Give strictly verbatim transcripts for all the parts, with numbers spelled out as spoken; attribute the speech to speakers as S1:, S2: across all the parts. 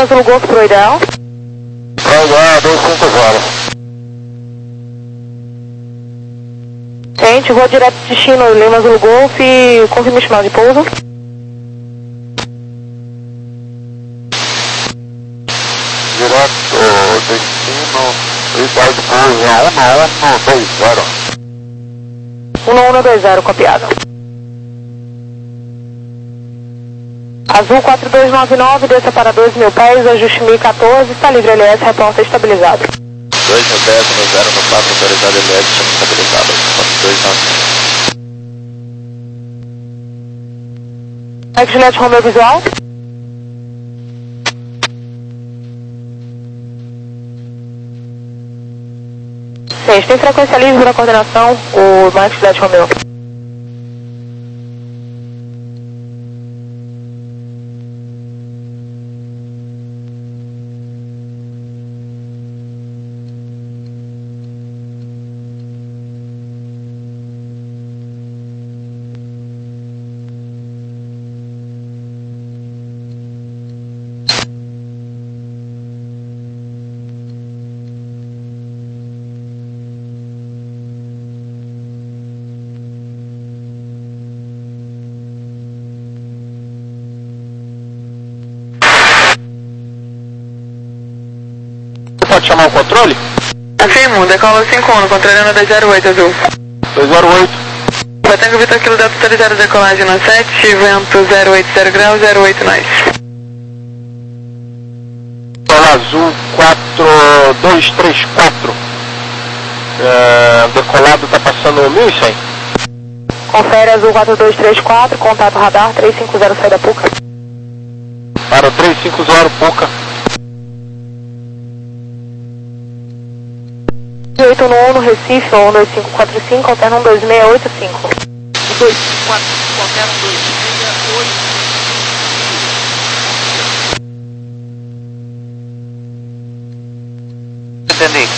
S1: Lima Zulu Golf pro ideal.
S2: Pro ideal, dois cinco zero.
S1: Gente, vou direto de destino Lima Zulu Golf e confirme o estimado de pouso.
S2: Direto destino, ideal de pouso é um um dois zero.
S1: um um dois zero, copiado. Azul quatro dois nove nove, desça para dois mil pés, ajuste mil e quatorze, está livre L S, reporta estabilizado.
S2: dois mil pés, no zero no quatro, autorizado L S, chama estabilizado. quatro dois nove.
S1: Mike Juliette, Romeo visual. Gente, tem frequência livre na coordenação, o Mike Juliette, Romeo.
S2: Pode chamar o controle?
S1: Afirmo, decola cinco um, controlando dois zero oito, azul.
S2: dois zero oito.
S1: Batango Vitor Kilo Delta autorizado decolagem na sete, vento zero oito zero graus, zero oito nice.
S2: Solo azul quatro dois três quatro. É, decolado está passando mil e cem.
S1: Confere azul quatro dois três quatro, contato radar três cinco zero, sai da Puca.
S2: Para três cinco zero, Puca.
S1: oito um no Recife, ou um dois cinco quatro cinco, alterna um dois seis oito cinco.
S2: um dois cinco quatro cinco, alterna um dois seis oito cinco. Entendi.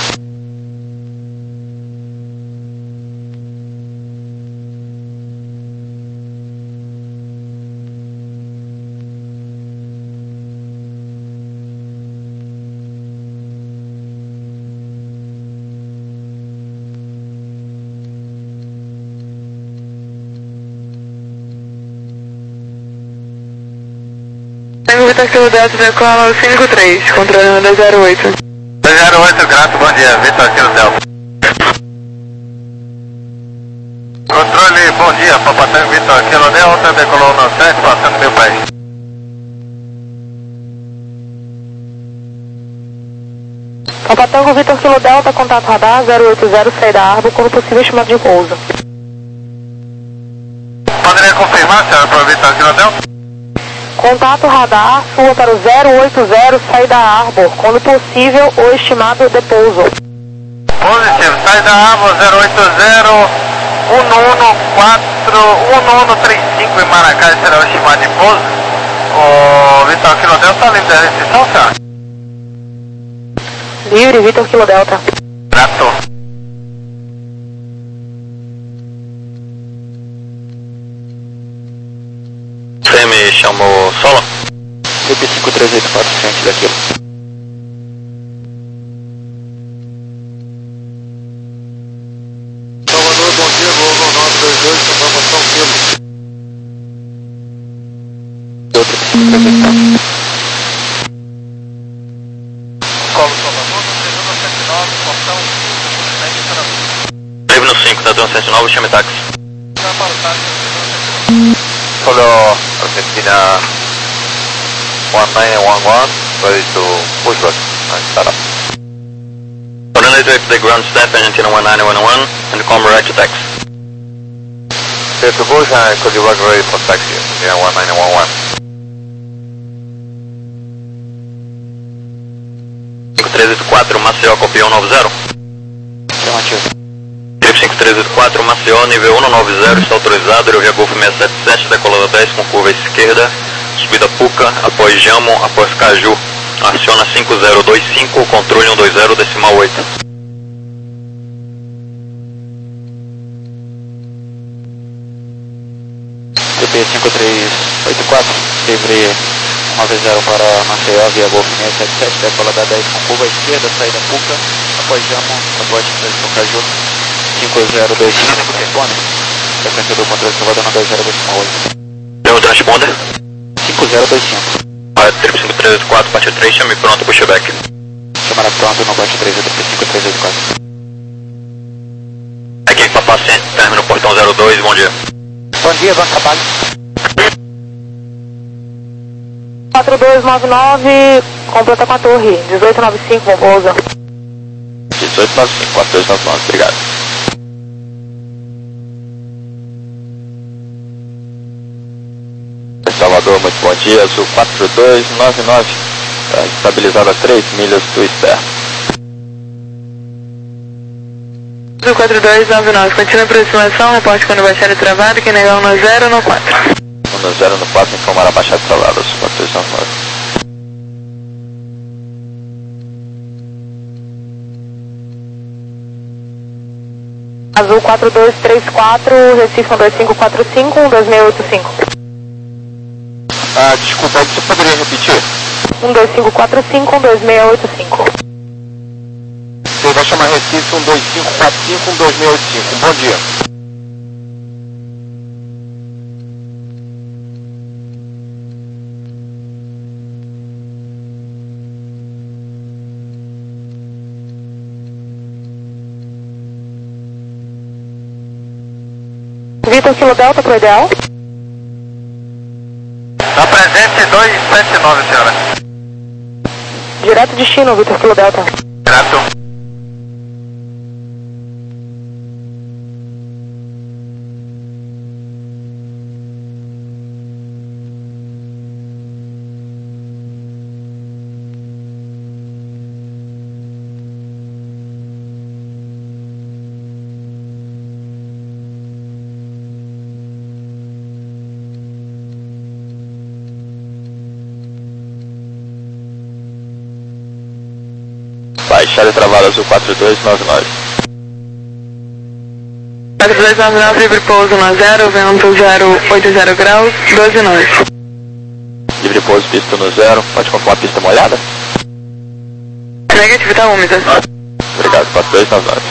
S1: Tango Vitor Kilo Delta decola cinco três, controlando dois zero oito.
S2: dois zero oito, grato, bom dia, Vitor Kilo Delta. Controle, bom dia, Papatango Vitor Kilo Delta, decolou no sete, passando mil pés.
S1: Papatango Vitor Kilo Delta, contato radar zero oito zero, sai da Arbo, quando possível estimado de pouso.
S2: Poderia confirmar, senhora, para o Vitor Kilo Delta?
S1: Contato radar, sua para o zero oito zero, sai da Arbor, quando possível o estimado de pouso.
S2: Positivo, sai da Arbor zero oito zero, um um quatro, um um três cinco em Maracá, será o estimado de pouso. O Vitor Kilo Delta está livre da restrição, senhora?
S1: Livre, Vitor Kilo Delta.
S2: Grato. Você me chamou solo? C P cinco três oito quatro, frente daquilo. Salvador, bom dia, Volvo nove dois dois, informação Kilo. Outro P cinco três oito quatro. Colo Salvador, doze sete nove, portão cinco, livre no cinco, da doze sete nove, chame táxi. Já para o táxi, Solo Argentina one nine one one, ready to push back and start up. Coordinate to the ground step, Argentina one nine one one, and come right to taxi. Clear to push and call you back ready for taxi, Argentina one nine one one. cinco três oito quatro, Maceió, copiou nove zero. Afirmativo. cinco três oito quatro, Maceió, nível um nove zero, está autorizado, Aerolínea Golf seiscentos e setenta e sete, decolada dez com curva esquerda, subida Puca, após Jamo, após Caju, aciona cinco zero dois cinco, controle um dois zero, decimal oito. C P cinco três oito quatro, livre
S3: nove zero para Maceió, via Golf seis sete sete, decola da dez com curva esquerda, saída Puca, após Jamo, após Caju, cinco zero dois cinco, responde. Frequência do controle de Salvador, dois zero dois oito.
S2: Deu transponder?
S3: cinco zero dois cinco.
S2: Trip cinco três oito quatro, parte três, chame pronto, pushback.
S3: Chamada pronto, no parte três oito cinco três oito quatro.
S2: Aqui para paciente, término portão zero dois, bom dia.
S3: Bom dia, bom trabalho.
S1: quatro dois nove nove, completa com a torre, dezoito nove cinco, bom pouso.
S2: dezoito nove cinco, quatro dois nove nove, obrigado. Salvador, muito bom dia, Azul quatro dois nove nove, tá estabilizado a três milhas do externo.
S1: Azul quatro dois nove nove, continua a aproximação, reporte quando baixar e travado, que negar um no zero no quatro.
S2: um no zero no quatro, informar a baixada travada, Azul quatro dois nove nove.
S1: Azul quatro dois três quatro, Recife um dois cinco quatro cinco, um dois seis oito cinco.
S2: Ah, desculpa, você poderia repetir?
S1: um dois cinco quatro cinco, um dois seis oito cinco.
S2: Você vai chamar Recife um dois cinco quatro cinco, um dois seis oito cinco. Bom dia.
S1: Vitor Kilo Delta pro ideal.
S2: Tá presente dois sete nove, senhora.
S1: Direto destino, Vitor Kilo Delta.
S2: Direto. Baixada e travada Azul quatro dois nove nove.
S1: quatro dois nove nove, livre pouso no zero, vento zero oito zero graus, doze nove.
S2: Livre pouso, pista no zero. Pode confirmar a pista molhada?
S1: Negativo, tá úmida.
S2: Obrigado, quatro dois nove nove.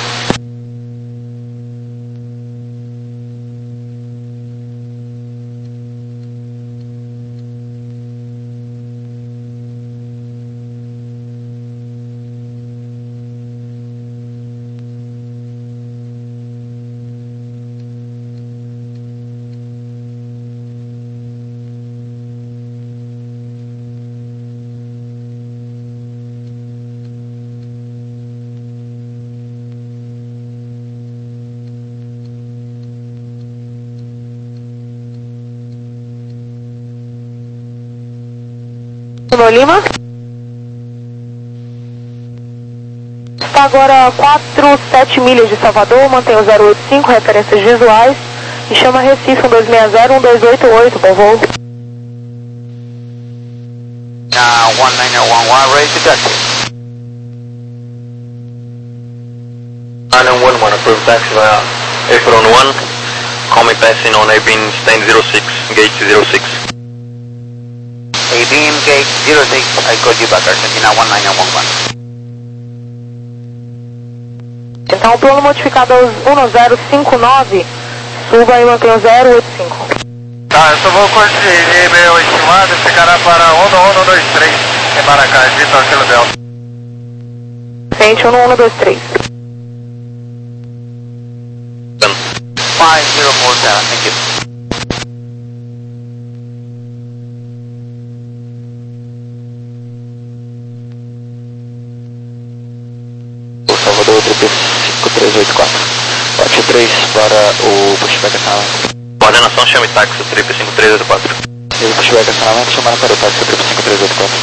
S1: No Lima. Está agora quatro sete milhas de Salvador, mantém o zero oito cinco, referências visuais, e chama Recife um dois seis zero, um dois oito oito, bom voo.
S3: Uh, one nine zero one one, ready to taxi.
S2: nine one one, approved taxi via Apron one. Call me passing on A beam stand zero six, gate zero six.
S3: A beam gate zero six, I call you back, Argentina one nine zero one one.
S1: Então o plano modificado aos um zero cinco nove, suba e mantém o zero oito cinco.
S2: Tá, eu só vou corrigir meu estimado e ficará para um um dois três em Maracás, Vitor Kilo Delta.
S1: Frente um um dois três.
S3: five zero four seven, thank you.
S2: Salvador, trip cinco três oito quatro. Parte três para o pushback acionamento. Coordenação, chame táxi, trip cinco três oito quatro.
S3: E o pushback acionamento, chamando para o táxi, trip cinco três oito quatro.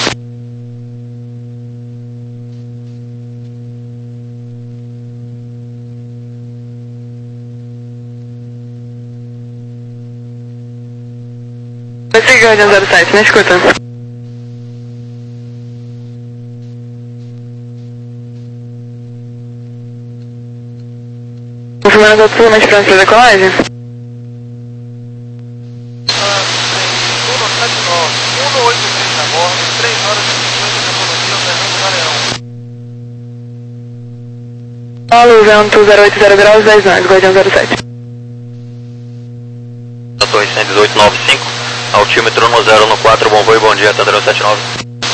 S1: Você Guardian zero sete, me escuta. Confirmando a tua mais pronta para decolagem?
S2: um oito três na
S1: Paulo, vento zero oito zero graus, dez nós, Guardião zero sete.
S2: Da torre cento e dezoito nove cinco, altímetro no zero no quatro, bom voo e bom dia, Thunder zero sete nove.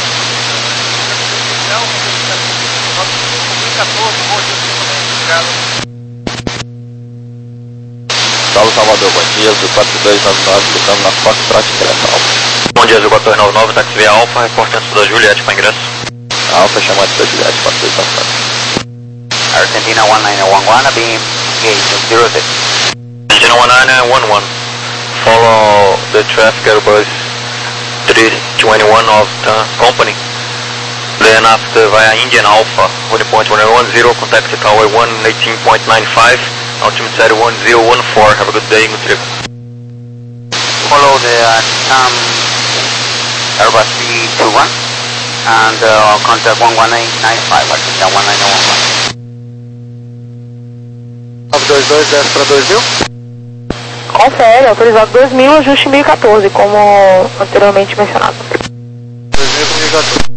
S3: Saulo Salvador, bom dia, Zul quatro dois nove nove, ligando na Foxtrot, ingresso Alfa.
S2: Bom dia, Zul quatro dois nove nove, táxi via Alfa, reporte antes da Juliette para ingresso.
S3: Alfa chamando da Juliette, quatro dois nove nove.
S4: Argentina one nine one one, beam gate zero six.
S2: Argentina one nine one one, follow the traffic Airbus three twenty-one of the company. Then after via Indian Alpha, one point one one zero, contact tower one eighteen point nine five, altimeter one zero one four, have a good day, good trip.
S4: Follow the uh, um, Airbus three two one and uh, contact one one eight nine five, Argentina one nine one one.
S3: nove dois dois, desce para dois mil.
S1: Confere, autorizado dois mil, ajuste mil e quatorze, como anteriormente mencionado.
S3: dois mil com mil e quatorze.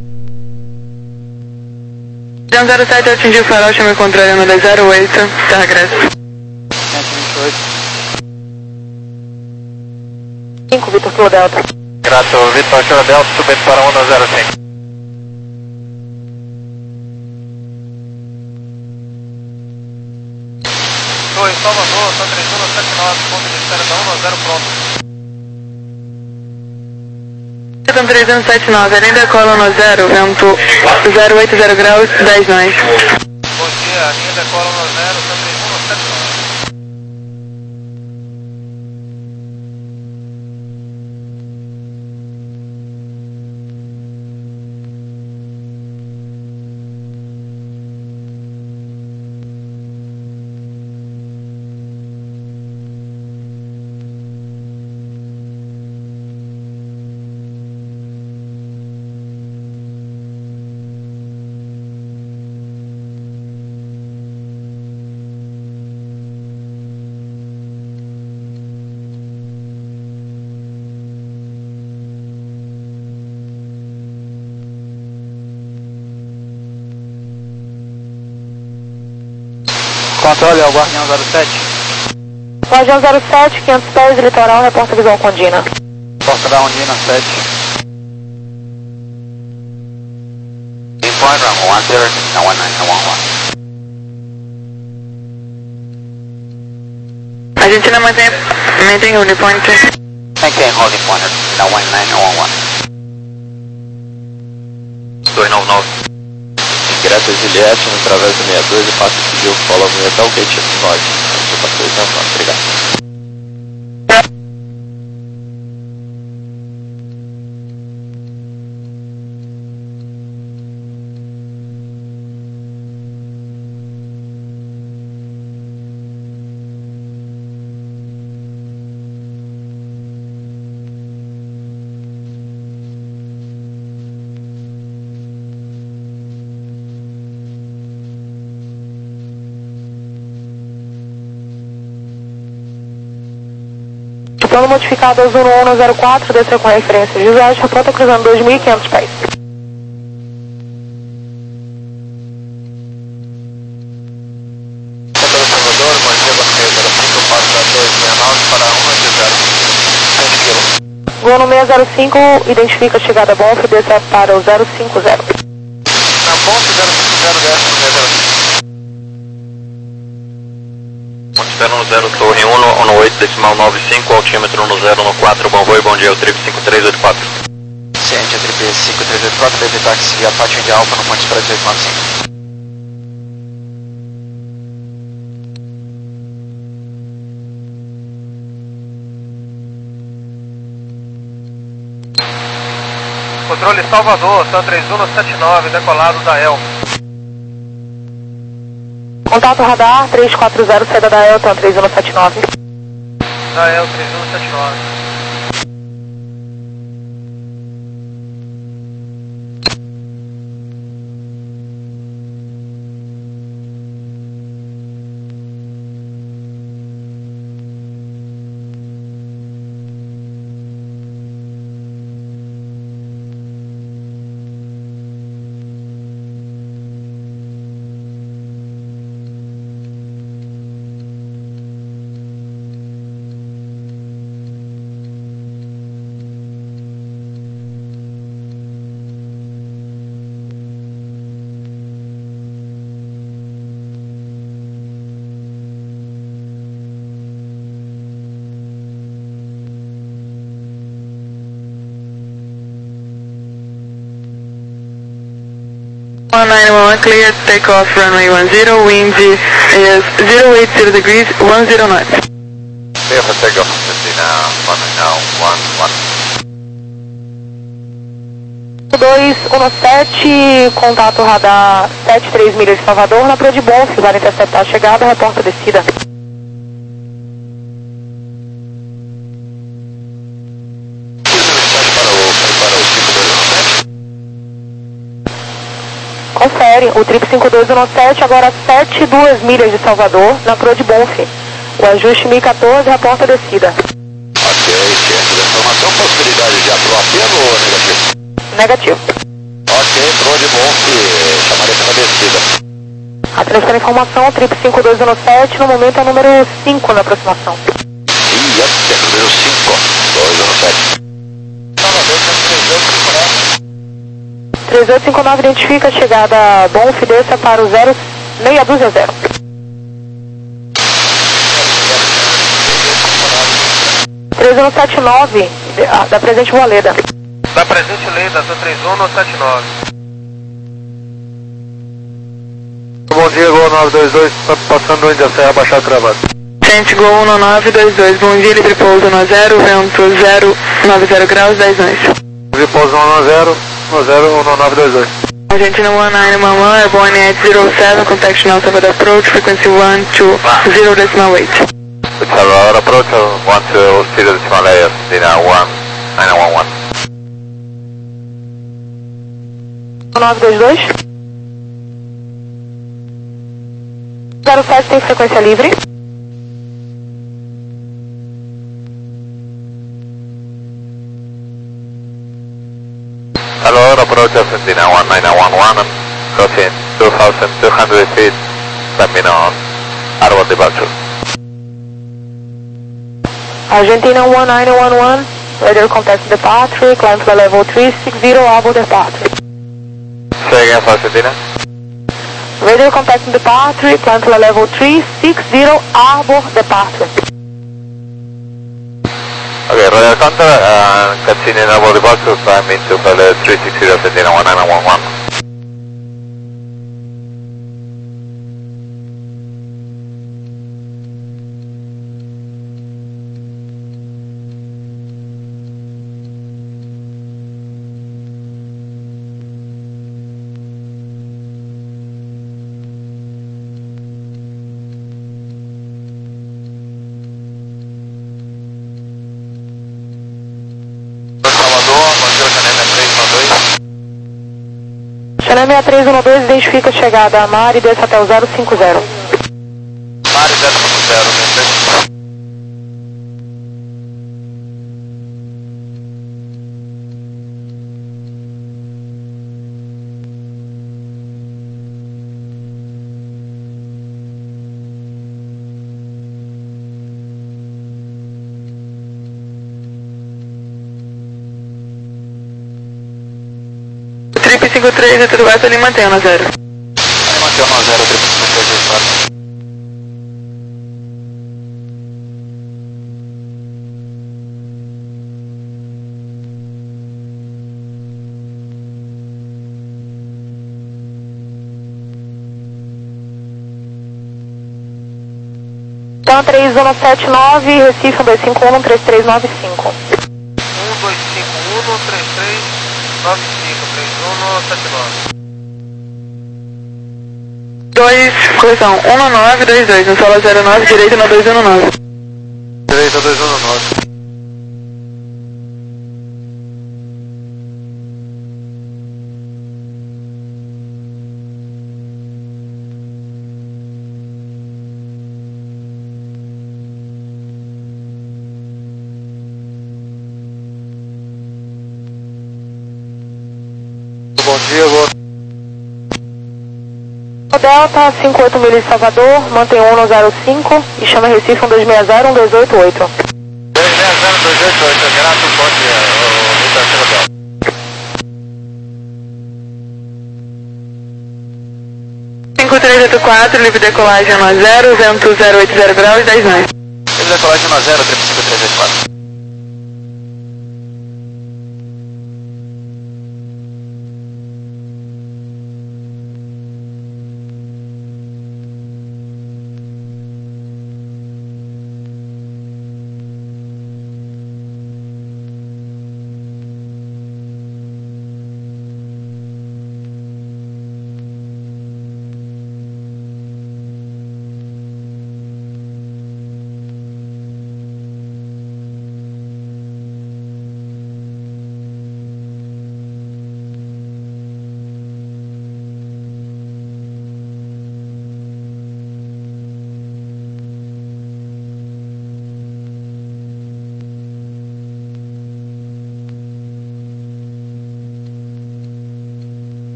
S1: Guardião zero sete atingiu o farol, chama controle no zero oito, tá regresso.
S3: cento e vinte e oito.
S1: cinco, Vitor Kilo Delta.
S2: Grato, Vitor Kilo Delta, subindo para onda zero cinco.
S5: Torre Salvador, São três um sete nove, ponto de espera da um zero pronto.
S1: São três um sete nove, além da cola no zero, vento zero oito zero graus, dez nós.
S5: Bom dia, linha decola no zero, São três um sete nove.
S3: Controle ao Guardião zero sete.
S1: Guardião zero sete, quinhentos pés, litoral, reporta visual com Ondina.
S3: Porta da Ondina sete.
S4: In point runway one zero, Argentina one nine one one.
S1: Argentina mantém, mantém Unipoint.
S4: Maintain holding point, Argentina one nine one one.
S2: dois nove nove.
S3: Ingresso a Juliette, no Travesso sessenta e dois e passa a seguir o follow me até o gate nove. Zul quatro dois nove nove, obrigado.
S1: Plano modificado azul no um zero quatro, desceu com referência de José, a frota cruzando dois mil e quinhentos pés.
S2: Controle Salvador, bom dia, bom dia, zero cinco, passa dois seis nove para um zero, cem quilos.
S1: Voo no seis zero cinco, identifica a chegada a Bonf, desce para o zero cinco zero.
S2: Na ponte zero cinco zero, desce no seis zero cinco. Ponte espera no zero, torre um no oito, decimal nove cinco, altímetro no zero no quatro, bom voo e bom dia, o trip cinco três oito quatro.
S3: Ciente, a trip cinco três oito quatro, B T táxi via Pátio de Alfa no ponte para dezoito nove cinco.
S5: Controle Salvador, São três um sete nove, decolado da El.
S1: Contato radar três quatro zero, saída da Elton três um sete nove.
S5: Da El três um sete nove.
S1: one nine one, clear, take off, runway one zero, wind is zero eight zero degrees, one zero knots.
S2: Clear for takeoff, Argentina one nine one one.
S1: dois um sete, contato radar sete três milhas de Salvador, na Proa de Bonfim, vai interceptar a chegada, reporta a descida. Confere, o trip cinco dois um sete, agora sete duas milhas de Salvador, na Proa de Bonfim. O ajuste mil e quatorze, reporta a descida.
S2: Ok, ciente da informação, possibilidade de apelo ou negativo?
S1: Negativo.
S2: Ok, Proa de Bonfim, chamarei pela descida.
S1: Atravessando a informação, trip cinco dois um sete, no momento é o número cinco na aproximação.
S2: Ih, é número cinco, dois um sete.
S1: três oito cinco nove identifica a chegada Bonfim, desça para o zero meia dúzia zero. três um sete nove, da presente Voleda.
S5: Da presente Leda, da três um sete nove.
S6: Bom dia, Gol nove dois dois, passando Índia Serra, baixar travado.
S1: Gente, Gol um nove dois dois, bom dia, livre pouso no zero, vento zero nove zero graus, dez nós.
S6: Livre pouso no zero, no zero, um nove dois dois.
S1: Argentina one nine one one, airborne at zero seven, contact now Salvador approach, frequency one two zero decimal eight.
S2: Salvador approach, one two zero decimal eight, Argentina one nine one one.
S1: um nove dois dois. zero sete tem frequência livre.
S2: Salvador approach, Argentina one nine one one, crossing two thousand two hundred feet, landing on Arbor departure.
S1: Argentina one nine one one, radar contact departure, climb to level three six zero, Arbor departure.
S2: Say again for Argentina.
S1: Radio contact departure, climb to level three six zero, Arbor departure.
S2: Okay, radar contact, uh, continue Arbor departure, climbing to level three six zero, Argentina one nine one one.
S1: Chanel seis três um dois, identifica a chegada a Mari e desce até o zero cinco zero.
S2: Mari zero cinco zero, né?
S1: Trip cinco três, tudo vai, ele mantém no zero.
S2: Mantém no zero, trip cinco três, quatro.
S1: Então três um sete nove, Recife um dois cinco um, três três nove cinco.
S5: um dois cinco um, três três nove cinco, três um sete nove.
S1: dois, correção, um nove dois dois, no solo zero nove, direito na dois um nove.
S6: Direita dois um nove. Bom dia, boa.
S1: O Delta, cinco oito milhas de Salvador, mantém um no zero cinco e chama Recife um dois seis zero, um dois oito oito.
S2: dois seis zero, dois oito oito, grato, bom dia, o Vitor Delta.
S1: cinco três oito quatro, livre decolagem no zero, vento zero oito zero graus, dez nós.
S2: Livre decolagem no zero, trip cinco três oito quatro.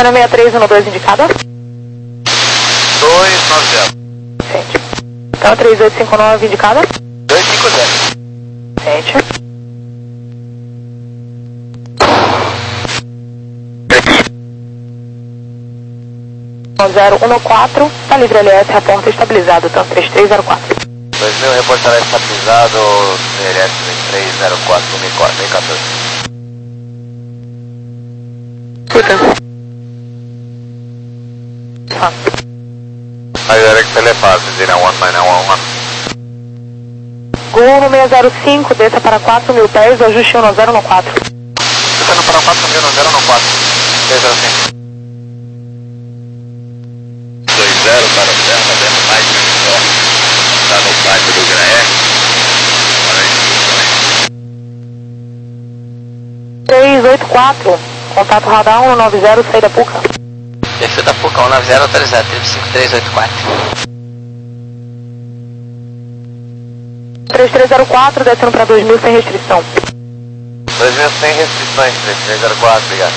S1: seis três um dois indicada.
S2: dois nove zero.
S1: Sente. Então três oito cinco nove indicada.
S2: dois cinco zero.
S1: Sente. zero um quatro, está livre L S, reporta estabilizado, então três três zero quatro.
S2: dois mil, reportará estabilizado, L S três três zero quatro, dois mil e quatorze.
S1: Escuta. Ah.
S2: Aí, direct telepase, zero um nove nove um.
S1: Gol no seis zero cinco, desça para quatro mil pés, ajuste um zero um quatro.
S2: Descendo para quatro mil, zero um quatro. seis zero cinco. dois zero para o terra, fazendo mais de um só. Está no pátio do Graé.
S1: três oito quatro, contato radar um nove zero, saída Puca.
S3: Perfil da Puca um nove zero autorizado, trip cinco três oito quatro.
S1: três três zero quatro, descendo para dois mil sem restrição.
S2: dois mil sem restrições, três três zero quatro, obrigado.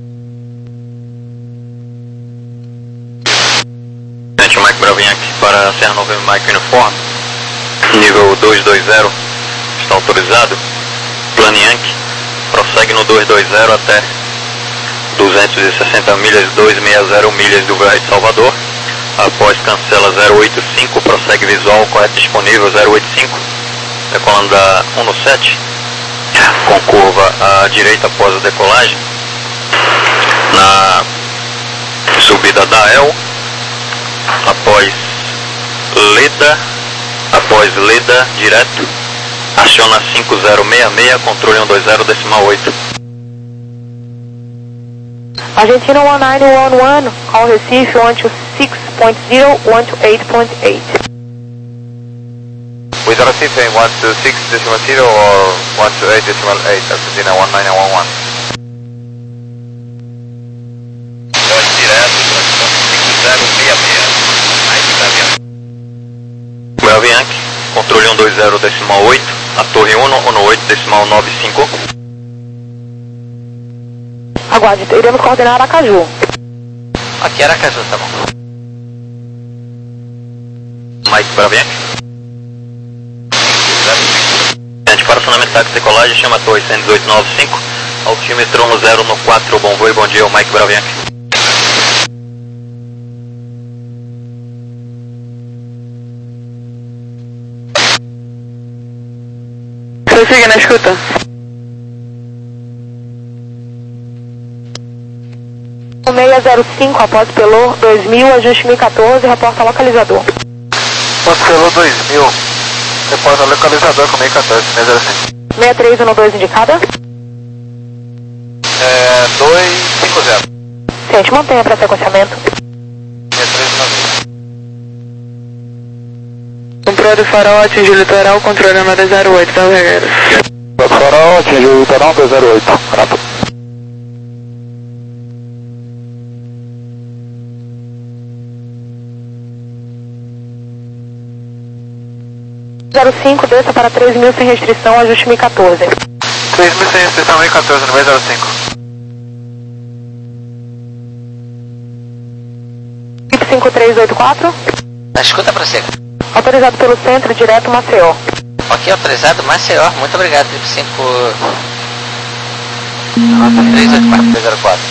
S2: Gente, o Mike Bravinha aqui para Serra Novembro Mike Uniforme. Nível dois dois zero está autorizado. Plano Yankee. Prossegue no dois dois zero até duzentas e sessenta milhas, duzentas e sessenta milhas do Graé de Salvador. Após cancela zero oito cinco, prossegue visual, correto disponível zero oito cinco. Decolando da um no sete. Com curva à direita após a decolagem. Na subida da E L. Após Leda, após Leda, direto, aciona cinco zero seis seis, controle um dois zero, decimal oito.
S1: Argentina um nove um um, call Recife one two six point zero, one two eight point eight.
S2: With Recife one two six decimal zero or one two eight decimal eight, Argentina one nine one one. Direto, cinco zero seis seis. Bravinha, controle um dois zero decimal oito, a torre um no oito decimal nove cinco.
S1: Aguarde, iremos coordenar Aracaju.
S3: Aqui Aracaju, tá bom.
S2: Mike Bravinha. Gente, para fundamentar que decolagem, chama a torre cento e dezoito nove cinco, altímetro um zero no quatro, bom voo e bom dia, o Mike Bravinha.
S1: Prossiga na escuta. seis zero cinco, após Pelô dois mil, ajuste mil e quatorze, reporta localizador.
S2: Após Pelô dois mil, reporta localizador com mil e quatorze, seis zero cinco.
S1: seis três um dois indicada.
S2: É, dois cinco zero.
S1: Sente, mantenha para sequenciamento.
S2: seis três nove.
S1: Controle farol, atingiu o litoral, controle na dois zero oito, tá, Regueira?
S6: Farol, atingiu o litoral dois zero oito. Rápido.
S1: zero cinco, desça para três mil sem restrição, ajuste mil e quatorze.
S2: três mil sem restrição, mil e quatorze, no zero cinco.
S1: cinco três oito quatro.
S3: Na escuta, prossiga.
S1: Autorizado pelo centro, direto Maceió.
S3: Ok, autorizado, Maceió, muito obrigado, trip cinco três oito quatro.
S2: três zero quatro.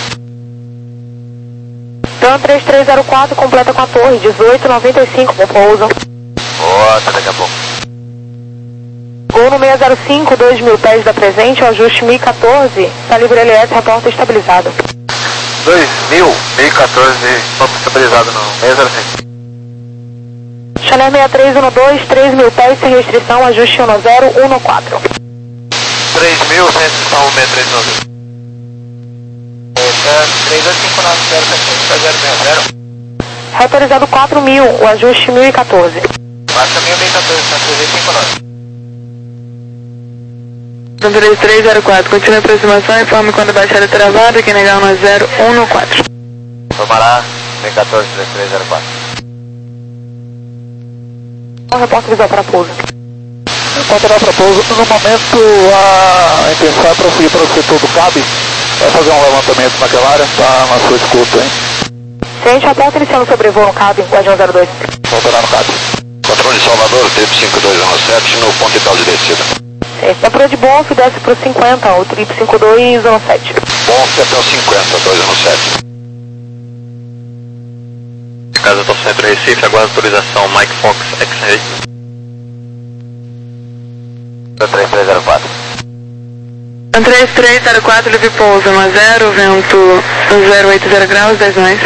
S1: Então três três zero quatro, completa com a torre, dezoito noventa e cinco, bom pouso.
S2: Boa, até daqui a pouco.
S1: Gol no seis zero cinco, dois mil pés da presente, o ajuste mil e quatorze, está livre L S, reporta estabilizado.
S2: dois mil, mil e quatorze, vamos estabilizado no seis zero cinco.
S1: Chanel seis três um dois, três mil pés sem restrição, ajuste um zero um quatro.
S2: três mil, sem restrição, seis três nove. três oito cinco nove zero sete zero seis zero.
S1: Autorizado quatro mil, o ajuste mil e quatorze.
S2: quatro mil, mil e quatorze, três oito cinco nove.
S1: três três zero quatro, continue a aproximação, informe quando baixar a travada, que negar um zero um quatro.
S2: Tomará, mil e quatorze, três três zero quatro.
S1: Um repórter visual para pouso.
S6: Repórter para pouso. No momento, a intenção é prosseguir para o setor do C A B,
S3: Vai fazer um levantamento naquela área, tá na sua escuta, hein?
S1: Ciente, aponta iniciando sobrevoo no cabo, Guardião zero dois.
S3: Voltará no cabo.
S2: Controle de Salvador, trip cinco dois um sete, no ponto e tal de descida.
S1: Ciente, na Pro de Bonf, desce pro cinquenta, o trip cinco dois um sete.
S2: Bonf até o cinquenta, dois um sete. Casa do Centro Recife, aguarda autorização, Mike Fox, X-Ray. três três zero quatro.
S1: três três zero quatro, Live pouso, um a zero, vento zero oito zero graus, dez nós.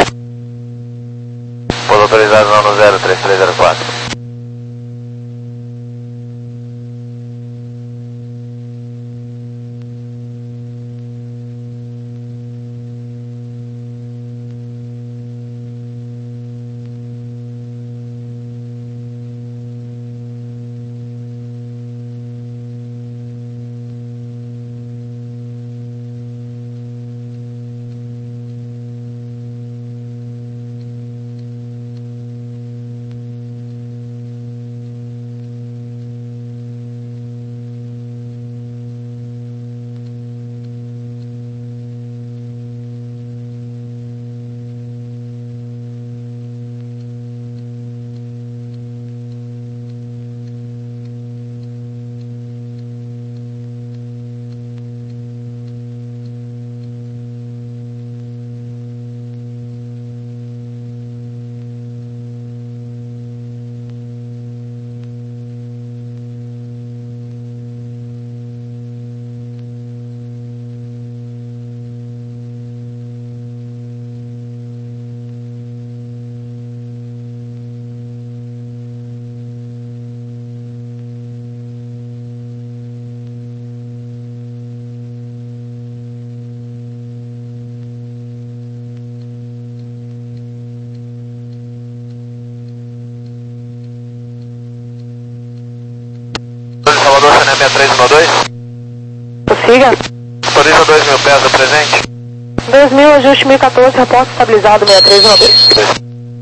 S2: Pouso autorizado no zero três três zero quatro. Salvador, C N sessenta e três um dois.
S1: Prossiga.
S2: Autoriza dois mil pés a presente.
S1: dois mil, ajuste mil e quatorze, reporte estabilizado, sessenta e três um dois.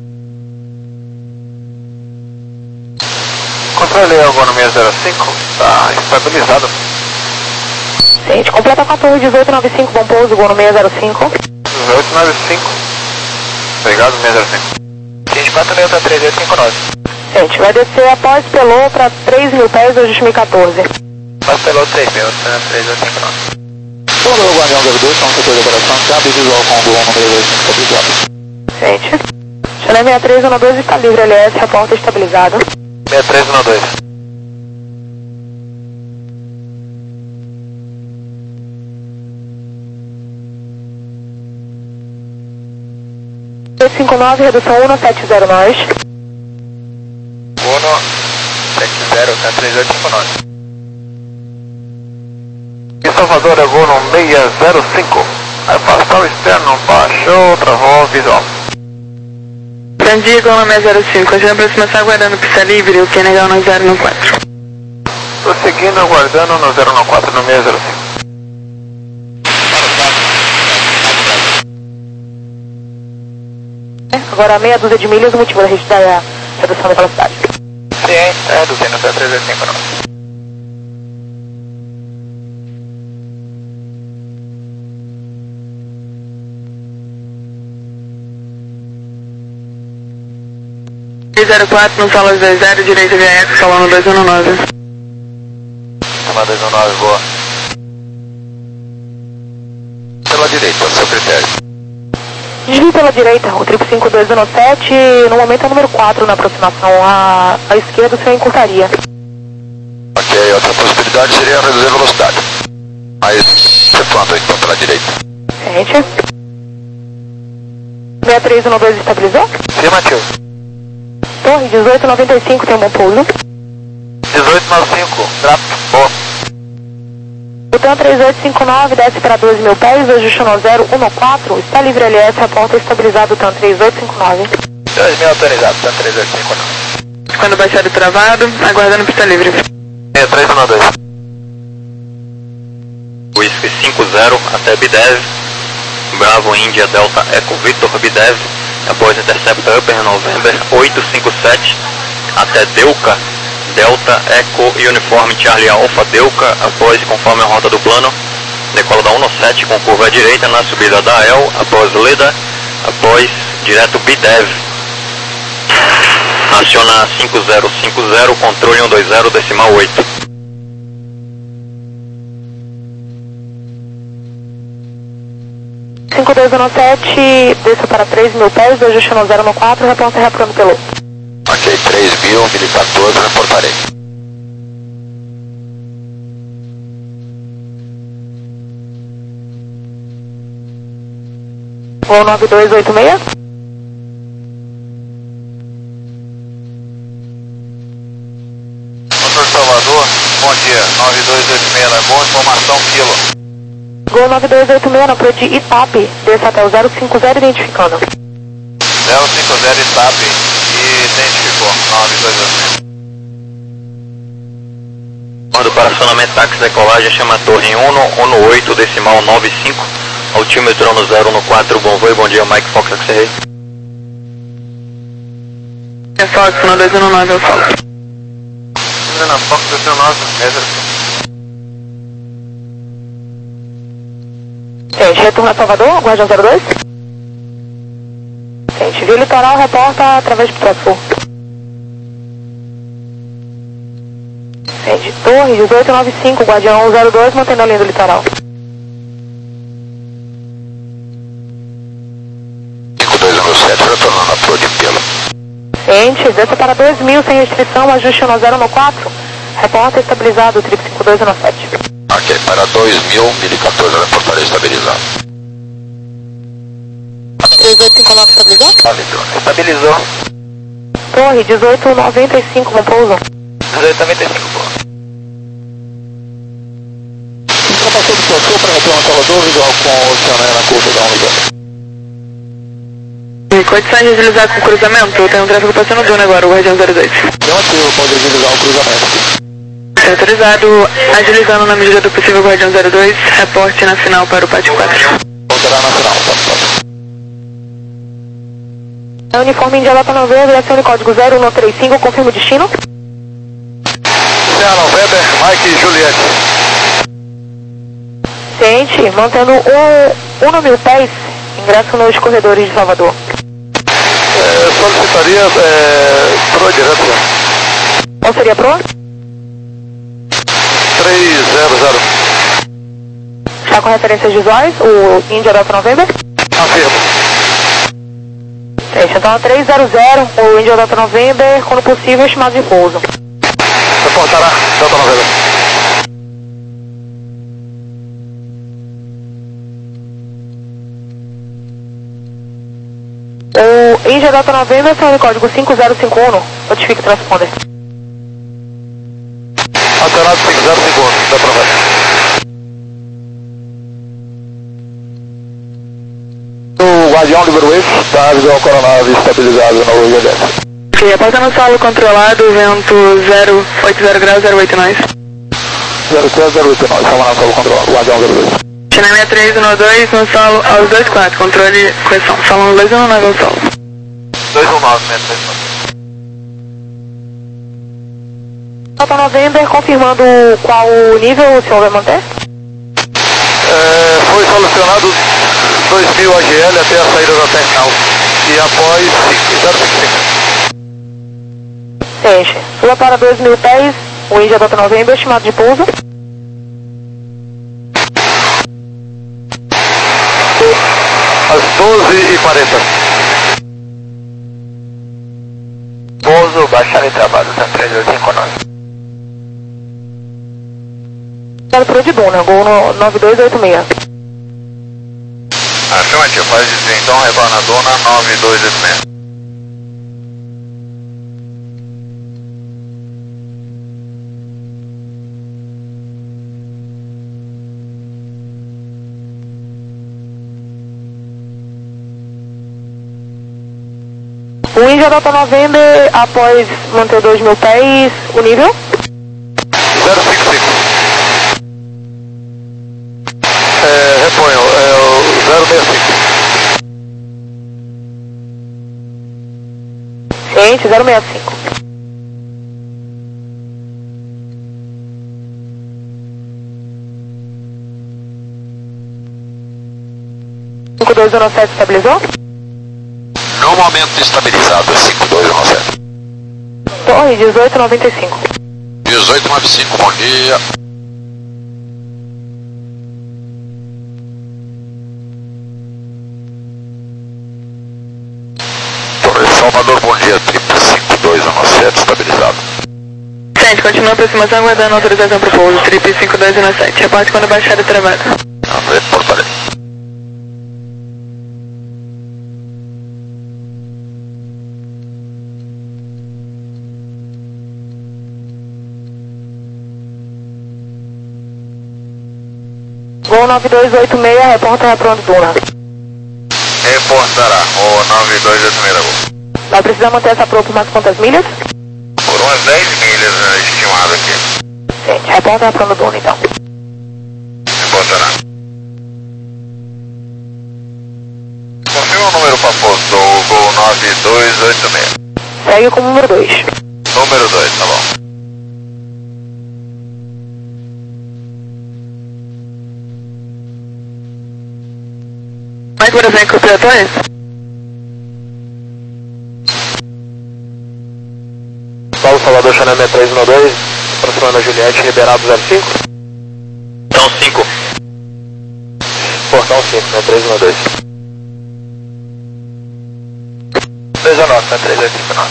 S2: Controle ergonomia zero cinco, está estabilizado.
S1: Ciente, completa quatorze, dezoito noventa e cinco, bom pouso, ergonomia zero cinco.
S2: dezoito noventa e cinco. Obrigado, seis zero cinco. vinte e quatro, Delta três oito cinco nove.
S1: Gente, vai descer após pelô para três mil pés, ajuste mil e quatorze.
S2: Após pelô três mil, três oito cinco nove.
S3: Salvador, Guardião zero dois, estamos no setor de operação, câmbio visual com o voo número dois cinco estabilizado.
S1: Gente, Channel sessenta e três um dois está livre, L S, reporta estabilizado.
S2: sessenta e três um dois.
S1: dois cinco nove, redução um sete zero nós.
S2: um sete zero, tá três oito cinco nove. Em Salvador, é voo no seis zero cinco. Afastar o externo, baixou, travou, visual.
S1: Bom dia, Golomé zero cinco. A gente aproximação aguardando pista livre, o que é legal no zero um quatro.
S2: Prosseguindo, aguardando no zero um quatro, no seis zero cinco.
S1: Agora meia dúzia de milhas, o motivo da redução da redução da velocidade.
S2: Sim, é, duzentos, é três oito cinco nove.
S1: zero quatro, no solo dois zero, direita V X, salão dois um nove.
S2: Toma dois um nove, boa. Pela direita, ao seu critério.
S1: Desvie pela direita, o trip cinco dois um sete, no momento é o número quatro na aproximação, à, à esquerda o senhor encurtaria.
S2: Ok, outra possibilidade seria reduzir a velocidade. Mas, efetuando então pela direita.
S1: Gente. sessenta e três um dois estabilizou?
S2: Afirmativo.
S1: Torre dezoito noventa e cinco, tem um bom pouso.
S2: dezoito noventa e cinco, draft, boa.
S1: Botão três oito cinco nove, desce para doze mil pés, ajuste no zero um quatro, está livre L S, a porta estabilizado, botão três oito cinco nove.
S2: dois mil autorizado, botão três oito cinco nove.
S1: Quando baixar o travado, aguardando pista livre.
S2: sessenta e três um dois. Whisky cinco zero até Bidev, Bravo India Delta Eco Victor Bidev, após Interceptor Upper November oito cinco sete até Delca, Delta Eco Uniforme Charlie Alpha Delca, após conforme a rota do plano, Decola da um sete com curva à direita na subida da El, após Leda, após direto B D E V. Aciona cinco zero cinco zero, controle um dois zero, decimal oito.
S1: cinco dois um sete, desça para três mil pés, ajuste no zero no quatro, reponta reprograma pelo.
S2: Ok, três mil, mil quatorze, reportarei.
S1: Voo nove dois oito seis.
S2: Motor Salvador, bom dia, nove dois oito seis, é boa informação, quilo.
S1: Gol nove dois oito seis, na Pro de Itape, desça até o zero cinco zero, identificando.
S2: zero cinco zero Itape, e identificou, nove dois oito seis. Comando para acionamento táxi decolagem, chama Torre um um oito, decimal nove cinco, altímetro no zero no quatro, bom voo, bom dia, Mike Fox, X-Ray.
S1: É Fox, no dois um nove, eu falo.
S2: Na Fox dois um nove,
S1: Gente, retorno a Salvador, Guardião zero dois. Gente, via litoral, reporta através de Traço. Gente, Torre dezoito noventa e cinco, Guardião zero dois, mantendo a linha do litoral.
S2: cinco dois um sete, retornando a Pro de Pelo.
S1: Gente, desça para dois mil sem restrição, ajuste no zero no quatro, reporta estabilizado, trip cinco dois um sete.
S2: Ok, para dois mil, mil quatorze, reportarei estabilizado.
S1: três oito cinco nove estabilizou?
S2: Estabilizou.
S1: Torre dezoito noventa e cinco, com pouso.
S2: dezoito noventa e cinco, pô.
S6: Ultrapassou do Traço para retorno a Salvador, visual com o Oceanária na curva da um ligado.
S1: Condições de agilizar com cruzamento, tem um tráfego passando Duna agora, o Guardião zero dois.
S6: Negativo, pode agilizar o cruzamento.
S1: Autorizado, agilizando na medida do possível Guardião zero dois, reporte na final para o Pátio quatro.
S6: Voltará na final, tá?
S1: É uniforme Índia Lapa November, acione código zero um três cinco, confirma o destino.
S6: Serra November, Mike e Juliette.
S1: Ciente, mantendo um, um mil pés, ingresso nos corredores de Salvador.
S6: É, solicitaria é, Pro direto.
S1: Qual seria Pro?
S6: três zero zero.
S1: Está com referências visuais, o Índia Delta November?
S6: Afirmo.
S1: Ciente, então três zero zero, o Índia Delta November, quando possível, estimado de pouso.
S6: Reportará, Delta November.
S1: O Índia Delta November, seu no código cinco zero cinco um, notifique o transponder.
S6: Acionado cinco zero cinco um, Delta November. O Guardião liberou esse, tá? Visual com a aeronave estabilizado no I G D S.
S1: Ok, após no solo controlado, vento zero oito zero graus, zero oito nós.
S6: zero três zero oito nove, estamos na solo controlado, Guardião zero dois.
S1: China sessenta e três um dois, no solo aos dois quatro, controle correção. Solo dois um nove ao solo.
S2: dois um nove, né? dois um nove.
S1: Delta November, confirmando qual nível o senhor vai manter?
S6: É, foi solucionado dois mil A G L até a saída da terminal. E após zero cinco cinco.
S1: Gente, suba para dois mil pés, o Índia Delta November, estimado de pouso.
S6: Às doze e quarenta.
S2: Pouso, baixar e trabalho, três dois cinco nove.
S1: Quero pro de Duna, gol no nove dois oito seis.
S2: Afirmativo, faz isso então, retorna a Duna nove dois oito seis.
S1: O Índia Delta November, após manter dois mil pés, o nível?
S6: zero cinco cinco. É, reponho, é o zero seis cinco.
S1: Gente, zero seis cinco. cinco dois um sete estabilizou?
S2: No momento estabilizado, cinco dois um sete.
S1: Torre dezoito noventa e cinco.
S2: dezoito noventa e cinco, bom dia. Torre Salvador, bom dia, triplo cinco dois um sete, estabilizado.
S1: Gente, continua a aproximação aguardando autorização para o pouso, triplo cinco dois um sete. Reporte quando baixar o travado.
S2: André, portarei.
S1: Gol nove dois oito seis, reporta pronto Duna.
S2: Reportará, o nove dois oito seis, gol.
S1: Vai precisar manter essa proa por mais quantas milhas?
S2: Por umas dez milhas né, estimado aqui.
S1: Gente, reporta pronto Duna então.
S2: Reportará. Confirma o número para posto do Gol nove dois oito seis.
S1: Segue com o número dois.
S2: Número dois, tá bom.
S1: Mais por exemplo, operatório?
S6: Paulo Salvador, Chanel seis três um dois, aproximando a Juliette, Liberado zero cinco.
S2: Então cinco.
S6: Portão cinco, seis três um dois.
S2: dezenove, seis três oito nove.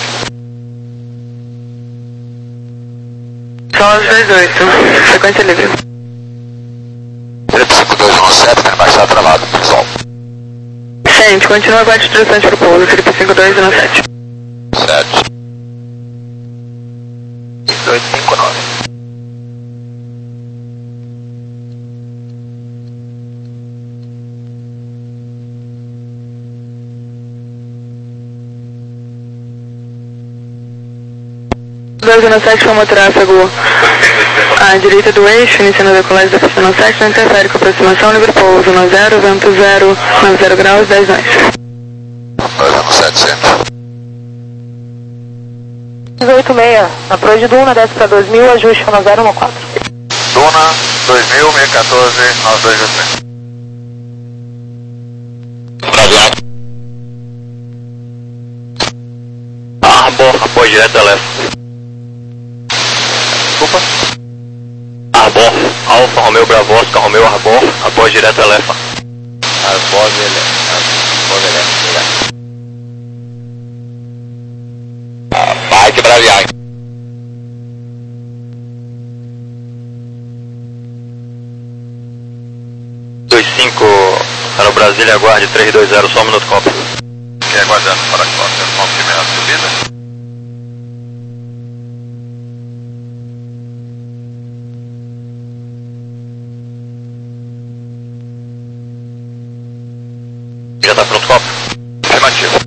S1: Só os dois oito, sequência livre.
S2: triplo cinco dois um sete, vai baixar travado, pessoal.
S1: Gente, continua com as instruções para o pouso, triplo cinco dois um sete.
S2: sete. dois cinco nove.
S1: dois um sete, como o tráfego à direita do eixo, iniciando a decolagem da pista sete, não interfere com aproximação, livre pouso no zero, vento zero, noventa e zero graus, dez nós.
S2: dois um sete sempre.
S1: oito seis, na proa de Duna, desce para dois mil, ajuste no zero um quatro.
S2: Duna, dois mil, seiscentos e quatorze, nove dois oito seis. Brasil. Arbor, apoio direto Elefo. Desculpa. Arbor, Alfa, Romeo Bravo, Oscar, Romeo Arbor, apoio direto Elefo. Arbor, Elefo, Elefo, vai quebrar a viagem. dois cinco, para o Brasília, aguarde três dois zero, só um minuto copo. Quer aguardando para a costa, uma primeira subida? Já está pronto copo? Afirmativo.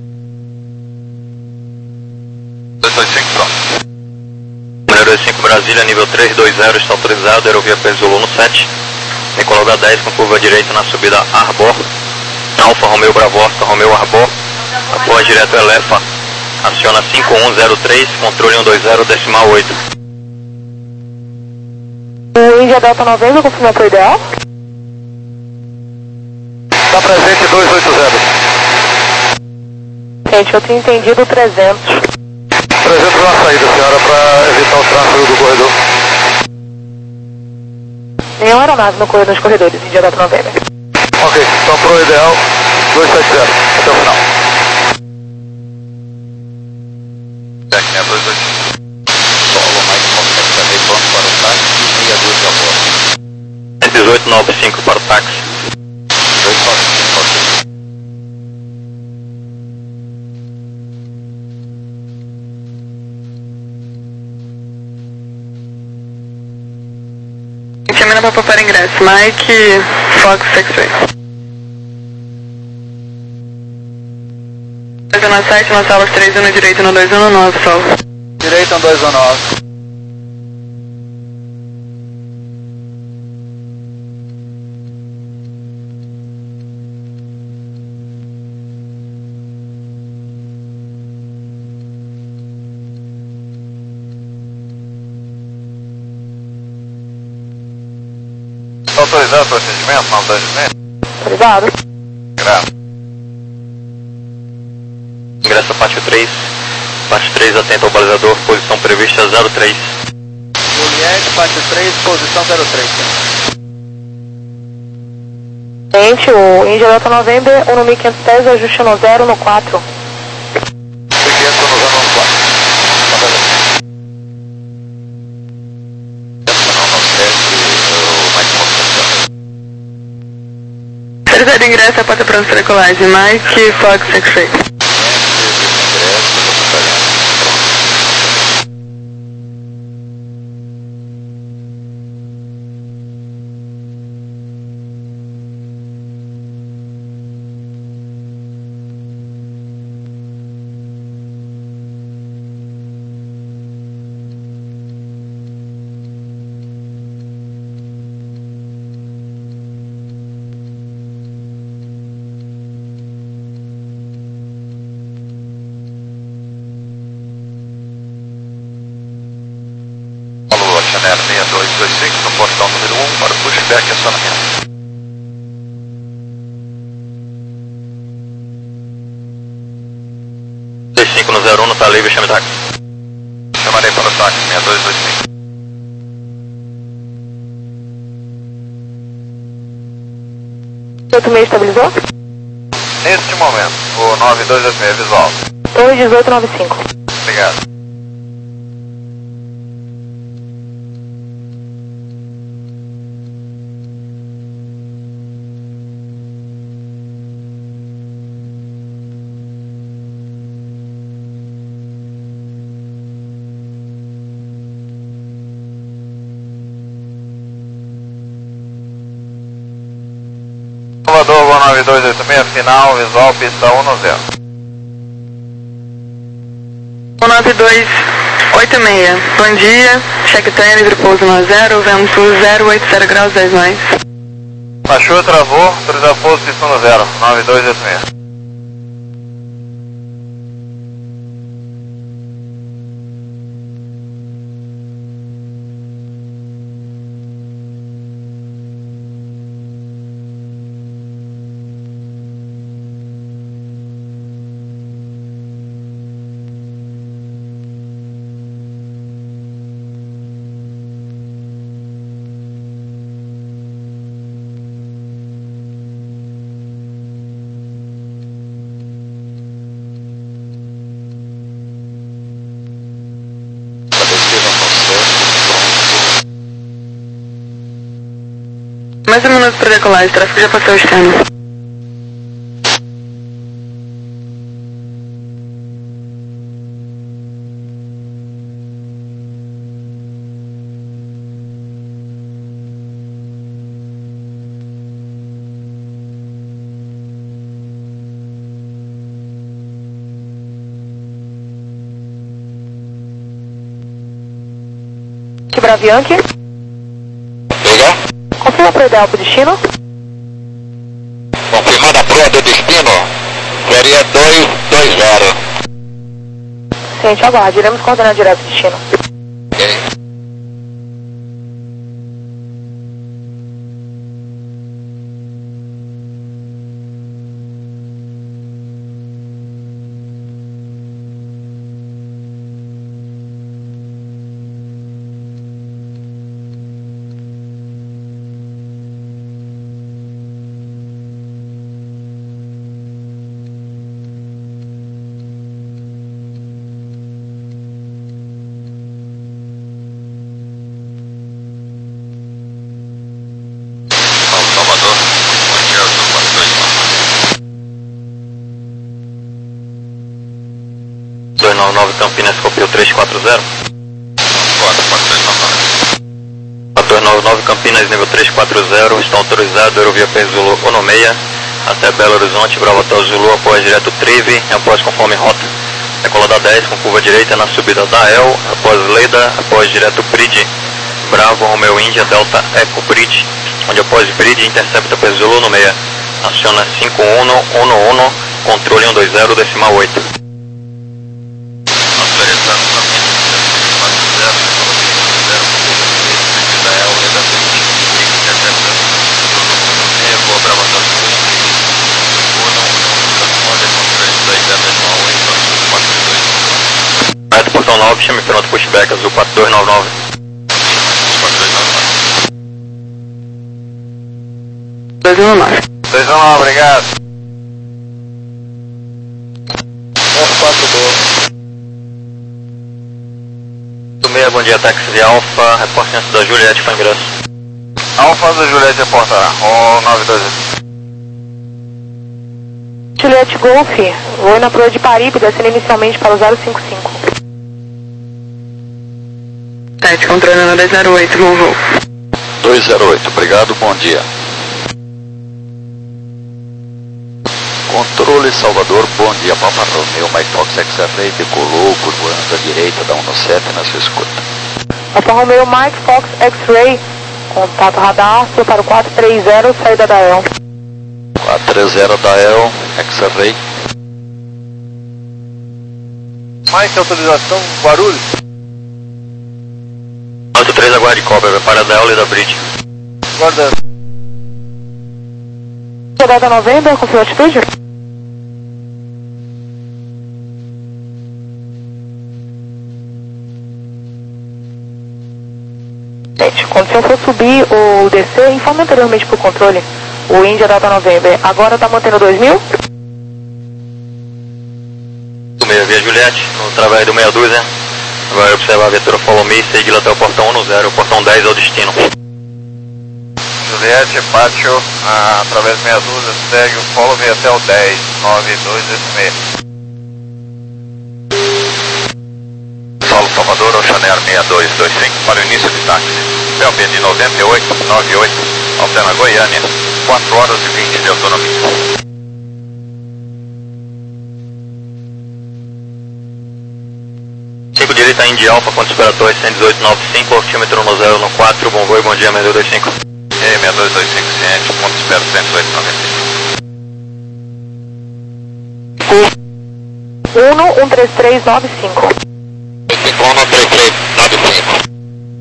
S2: dois dois cinco, pronto. Número dois cinco Brasília, nível três dois zero, está autorizado, aerovia Zulu no sete. Decolou H dez com curva direita na subida Arbor. Alfa, Romeo Bravo, Oscar, Romeo Arbor. Apoio direto Elefa. Aciona cinco um zero três, controle um dois zero, decimal oito.
S1: O Índia Delta noventa, confirma para o ideal?
S6: Está presente dois oito zero.
S1: Gente, eu tinha entendido trezentos.
S6: trezentos na saída, senhora, para evitar o tráfego do corredor.
S1: Nenhuma aeronave no corredor dos corredores, Índia Delta noventa.
S6: Ok, então pro ideal, dois sete zero, até o final.
S2: Jack, é dois dois cinco. Solo mais confiança, retorno para o táxi e meia dúzia a bordo. dezoito noventa e cinco para o táxi. dezoito noventa e cinco, ok.
S1: Chamando para poupar ingresso, Mike, Fox, X-Ray. dois um sete, nas salas três um, direito no dois um nove, salvo.
S6: Direito um dois um nove.
S2: Autorizado o procedimento, não dois meses?
S1: Obrigado.
S2: Graças. Ingressa Pátio três. Pátio três, atento ao balizador, posição prevista zero três.
S3: Juliette, Pátio três, posição zero três.
S1: Gente, o Índia Delta November, um no mil quinhentos e dez, ajuste no zero no quatro.
S6: quinhentos no zero no quatro.
S1: Terceiro ingresso, a porta pronta para decolagem, Mike, Fox, X-Ray.
S6: Chanel seis dois dois cinco no portão número um para o pushback e acionamento.
S2: seis cinco no zero um, tá livre, chame táxi.
S6: Chamarei para o táxi seis dois dois cinco.
S1: oito seis estabilizou?
S6: Neste momento, o nove dois dois seis visual.
S1: dois dezoito nove cinco.
S6: Obrigado. Salvador, Gol nove dois oito seis, final, visual, pista um no zero.
S1: um nove dois oito seis, bom dia, check time, livre pouso no zero, vento zero oito zero graus dez mais.
S6: Baixou, travou, autorizar pouso, pista um no zero, nove dois oito seis.
S1: Mais um minuto para decolagem, o tráfego já passou o externo. Quebrar Bianchi.
S2: Liga.
S1: Confirma para o ideal para o destino.
S2: Confirmada a proa do destino. Seria dois dois zero.
S1: Ciente, aguarde. Iremos coordenar direto o destino.
S2: Ok. Salvador, bom dia, eu sou o quatro dois nove. dois nove nove Campinas, copio três quatro zero. quatro quatro dois nove. dois nove nove Campinas, nível três quatro zero, estão autorizados, Aerovia P Zulu uno seis, até Belo Horizonte, Bravo Hotel Zulu, após direto Trive, após conforme rota. Decolada dez com curva direita na subida da El, após Leida, após direto Bridge, Bravo Romeo Índia, Delta Eco Bridge, onde após Bridge intercepta P Zulu no seis, aciona cinco um um um um, controle um dois zero, decimal oito. Autorizado Campinas, quatro zero, zero, da El, Leida Bridge, intercepta Zulu no seis, Bravo Hotel Zulu, Formação nove, chame pronto, pushback, azul quatro dois nove nove.
S1: dois um nove.
S6: dois um nove, obrigado. F quatro dois.
S2: meia, bom dia, táxi de Alfa, reporte antes da Juliette para ingresso.
S6: Alfa da Juliette reportará, um nove dois.
S7: Juliette Golf, vou na proa de Paripe, descendo inicialmente para o zero cinco cinco.
S1: sete, controlando dois zero oito, bom voo.
S6: dois zero oito, obrigado, bom dia. Controle Salvador, bom dia, Papa Romeo, Mike Fox X-Ray, decolou, curvando à direita, da um sete na sua escuta.
S7: Papa Romeo, Mike Fox X-Ray, contato radar, para o quatro três zero, saída da E L.
S6: quatro três zero da E L, X-Ray. Mike, autorização, Guarulhos.
S2: oito três, aguarde cobra, para da E L e da Bridge.
S6: Guarda.
S7: Soldado November, confirma altitude? Gente, quando o senhor for subir ou descer, informe anteriormente para o controle. O India Delta November, agora está mantendo dois mil?
S2: Do meio, via Juliette, no trabalho do meia dúzia. Agora observar a viatura Follow Me, seguir até o portão um zero, o portão dez é o destino.
S6: Juliette, Pátio, ah, através de meia dúzia, segue o Follow Me até o dez, nove dois seis. Solo Salvador, Oceaneer seis dois dois cinco, para o início de táxi. P O P de noventa e oito, noventa e oito, Altena Goiânia, quatro horas e vinte de autonomia.
S2: cinco direita, Indy Alfa, ponto expiratório cento e dezoito nove cinco, altímetro no zero no quatro, bom voo e bom dia, seis dois dois cinco.
S6: E aí, seis dois dois cinco, ciente, ponto espera cento e dezoito noventa e cinco.
S7: um um três três nove cinco.
S6: um três três nove cinco.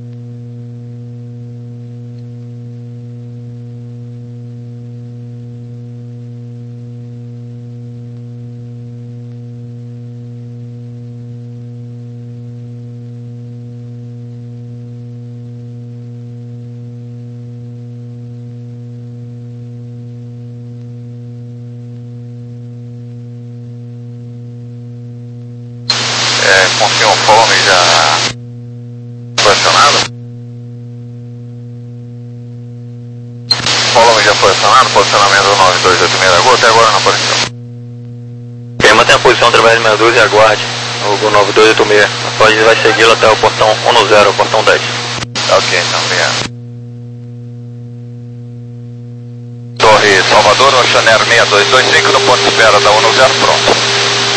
S6: Confirma o Follow Me já foi acionado? Follow Me já foi acionado, posicionamento nove dois oito seis da Gol, até agora não apareceu.
S2: Ok, mantenha a posição através de meia dúzia e aguarde o Gol nove dois oito seis. Após vai segui-lo até o portão um zero, o portão dez.
S6: Ok, então, obrigado. Torre Salvador, Oceaneer seis dois dois cinco, no ponto de espera da um zero, pronto.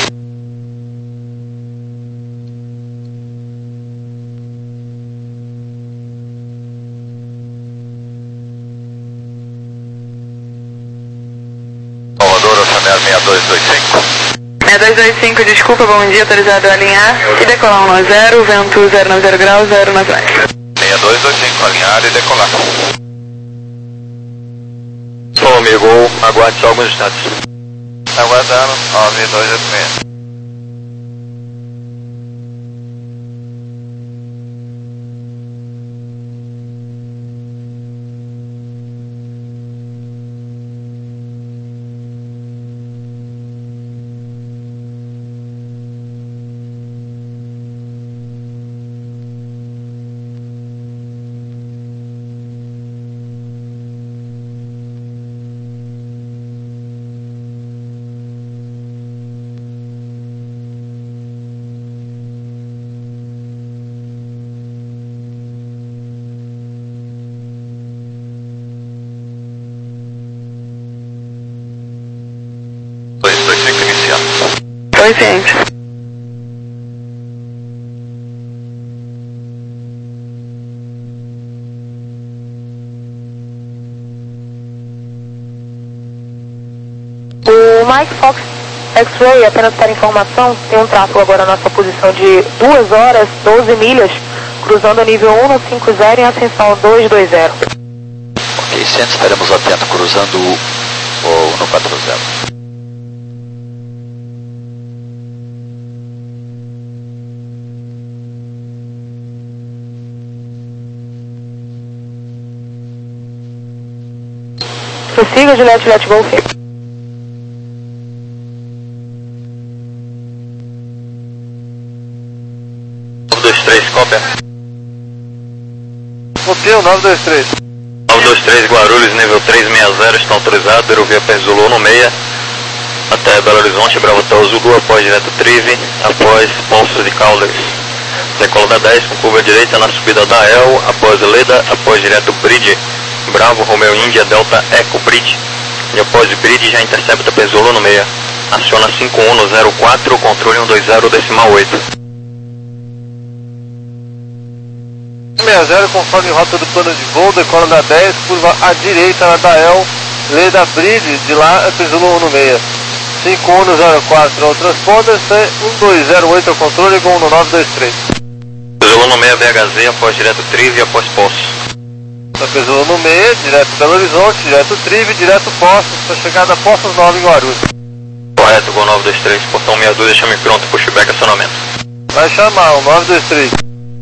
S6: seis dois dois cinco.
S1: seis dois dois cinco, desculpa, bom dia, autorizado a alinhar e decolar um zero, vento zero nove zero graus, zero na praia.
S6: seis dois dois cinco, alinhar e decolar.
S2: Follow Me, Gol, aguarde só alguns instantes.
S6: Aguardando, nove dois oito seis.
S1: Oi, ciente.
S7: O Mike Fox X-Ray, apenas para informação, tem um tráfego agora na sua posição de duas horas, doze milhas, cruzando a nível um no cinco zero em ascensão dois dois zero.
S6: Ok, ciente, estaremos atentos, cruzando o, o no quatro zero.
S7: Prossiga, Juliette, Juliette Golf.
S2: nove dois três, cópia.
S5: Copia o nove dois três.
S2: nove dois três, Guarulhos, nível trezentos e sessenta, está autorizado, aerovia P Zulu no meia, até Belo Horizonte, Bravo Hotel Zulu, após direto Trive, após Poços de Caldas. Decola da dez com curva direita na subida da E L, após Leda, após direto Bridge, Bravo, Romeo Índia, Delta Eco Bridge, e após Bridge já intercepta P Zulu no meia. Aciona cinco um no zero quatro, controle cento e vinte decimal oito.
S5: sessenta, conforme rota do plano de voo, decola da dez, curva à direita na da E L, Leda Bridge, de lá é P Zulu um no meia. cinco um no zero quatro ao transponder, um dois zero oito ao controle, Gol no nove dois três.
S2: P Zulu no meia, B H Z, após direto Trive, após Poços.
S5: Da P Zulu no meia, direto Belo Horizonte, direto Trive, direto Poços, para chegada a Poços nove em Guarulhos.
S2: Correto, Gol nove dois três, portão sessenta e dois, chame pronto, pushback, acionamento.
S5: Vai chamar o nove dois três.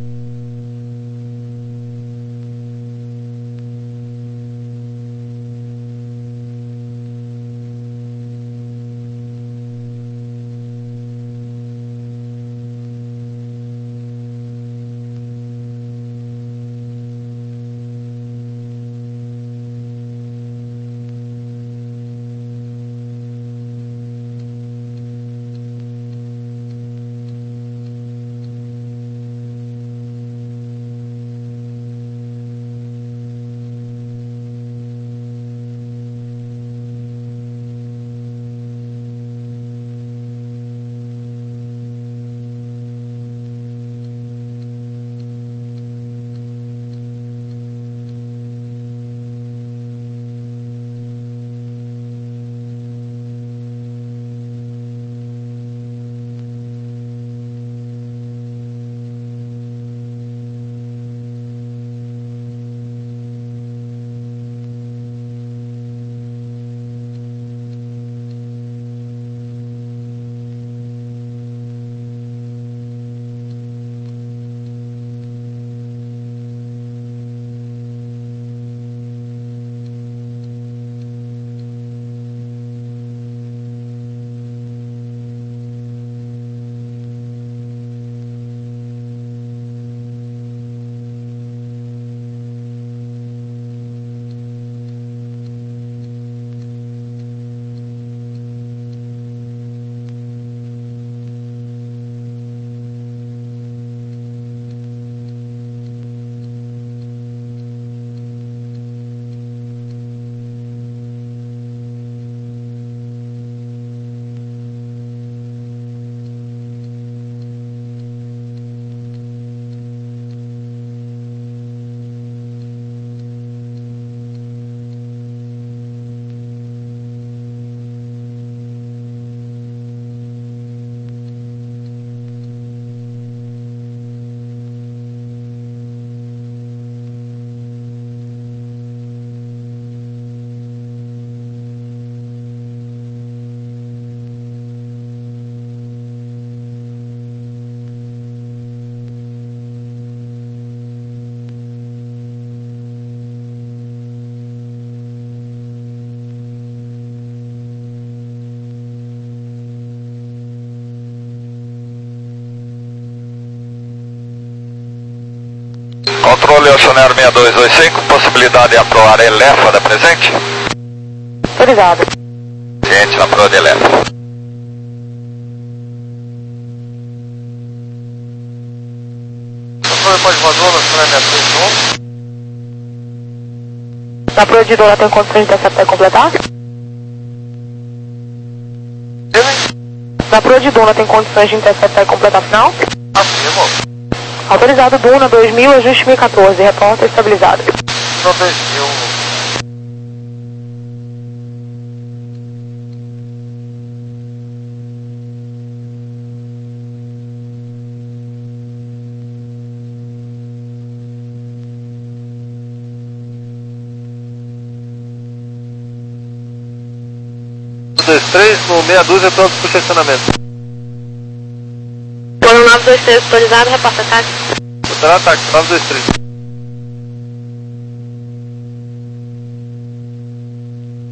S6: Controle Oceaneiro sessenta e dois vinte e cinco, possibilidade de aproar Elefada presente?
S7: Autorizado.
S6: Ciente na proa de Elefada.
S5: Controle pode voador, Oceaneiro sessenta e três de novo.
S7: Na proa de Dona tem condições de interceptar e completar? Na proa de Duna tem condições de interceptar e completar a final?
S5: Afirmo.
S7: Autorizado Duna dois mil, ajuste mil e quatorze, reporta estabilizado.
S5: Não dois mil. um dois três no meia dúzia, pronto para o estacionamento.
S7: Plano nove dois três autorizado, reporta ataque.
S5: Botará ataque, nove dois três.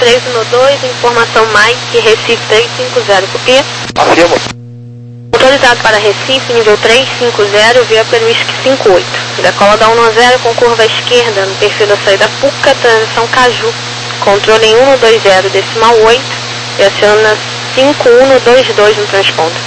S8: três um dois, informação Mike, Recife três cinco zero, copia.
S5: Afirmo.
S8: Autorizado para Recife, nível três cinco zero, via pelo Whisky cinco oito. Decola da um zero com curva à esquerda, no perfil da saída Puca, transição Caju. Controle em um dois zero, decimal oito, e aciona cinco um dois dois no transponder.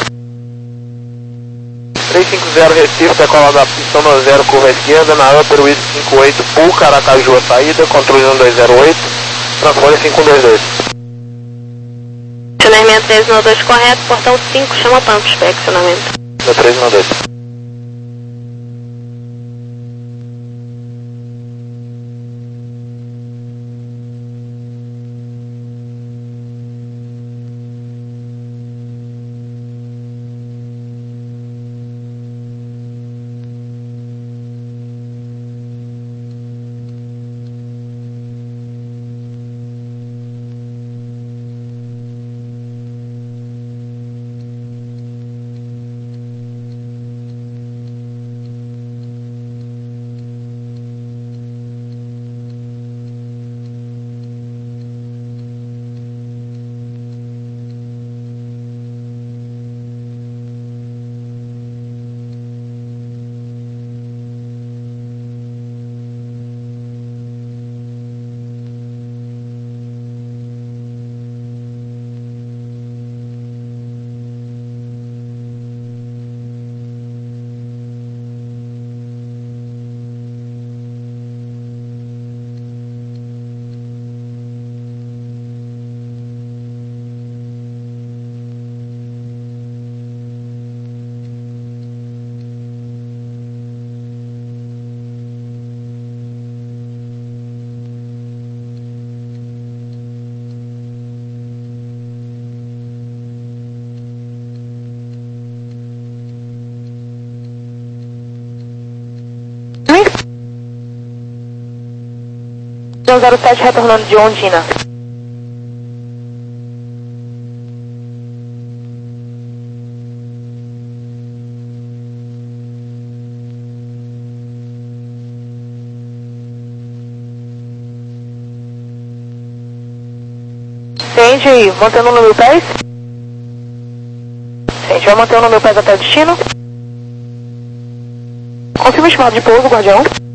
S5: três cinco zero Recife, decola da pista um zero, curva à esquerda, na Upper Whisky cinco oito, Puca, Aracaju a saída, controle um dois zero oito, transponder cinco um dois dois.
S8: Acionamento três um dois correto, portão cinco, chama Pampos para acionamento.
S5: No três um dois.
S7: zero sete retornando de Ondina. Sente, mantendo o número pés. Sente, vai manter o número pés até o destino. Confirma o estimado de pouso, Guardião.